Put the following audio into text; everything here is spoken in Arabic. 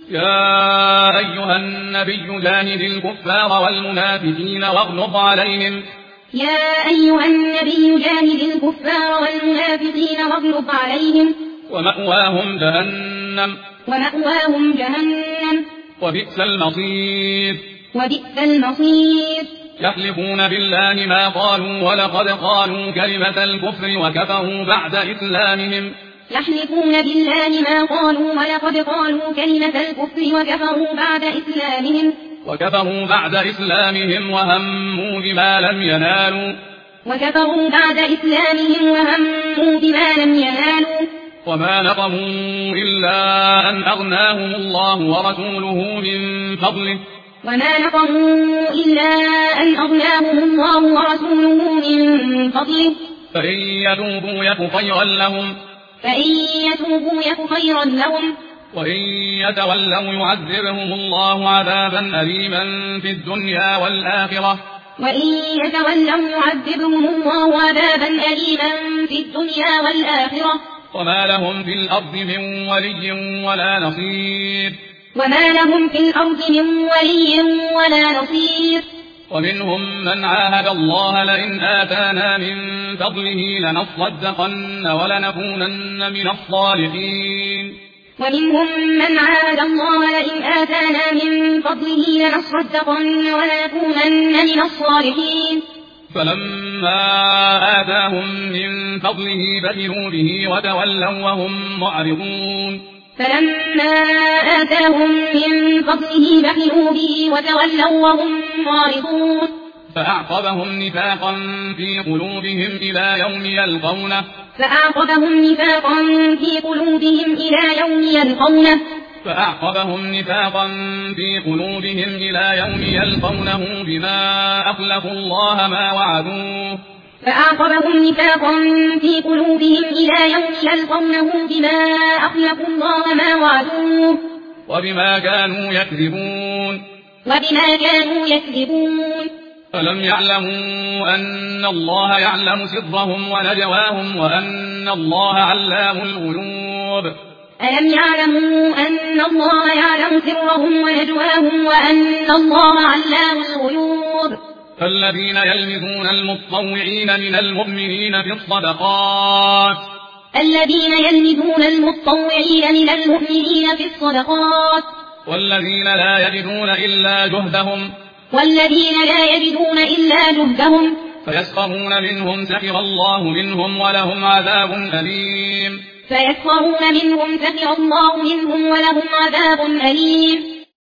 يا أيها النبي جاهد الكفار والمنافقين واغلظ عليهم. يا أيها النبي جاهد الكفار والمنافقين واغلظ عليهم. ومأواهم جهنم. ومأواهم جهنم. وبئس المصير. وبئس المصير. يحلفون بالله ما قالوا ولقد قالوا كلمة الكفر وكفروا بعد إسلامهم. يحلفون بالله ما قالوا ولقد قالوا كلمة الكفر وكفروا بعد إسلامهم وهموا بما لم ينالوا. وما نقموا إلا أن أغناهم الله ورسوله من فضله. فإن يتوبوا يك خيرا لهم. وإن يتولوا يعذبهم الله عذابا أليما في الدنيا والآخرة. وما لهم في الأرض من ولي ولا نصير. ومنهم من عاهد الله لئن آتانا من فضله لنصدقن ولنكونن من الصالحين. فلما آتاهم من فضله بخلوا به وتولوا وهم معرضون. فأعقبهم نفاقا في قلوبهم إلى يوم يلقونه. بما أخلفوا الله ما وعدوه. وبما كانوا يكذبون. فلم يعلموا أن الله يعلم سرهم ونجواهم وأن الله علام الغيوب. الذين يلمزون المطوعين من المؤمنين في الصدقات. والذين لا يجدون إلا جهدهم. فيسخرون منهم سخر الله منهم ولهم عذاب أليم.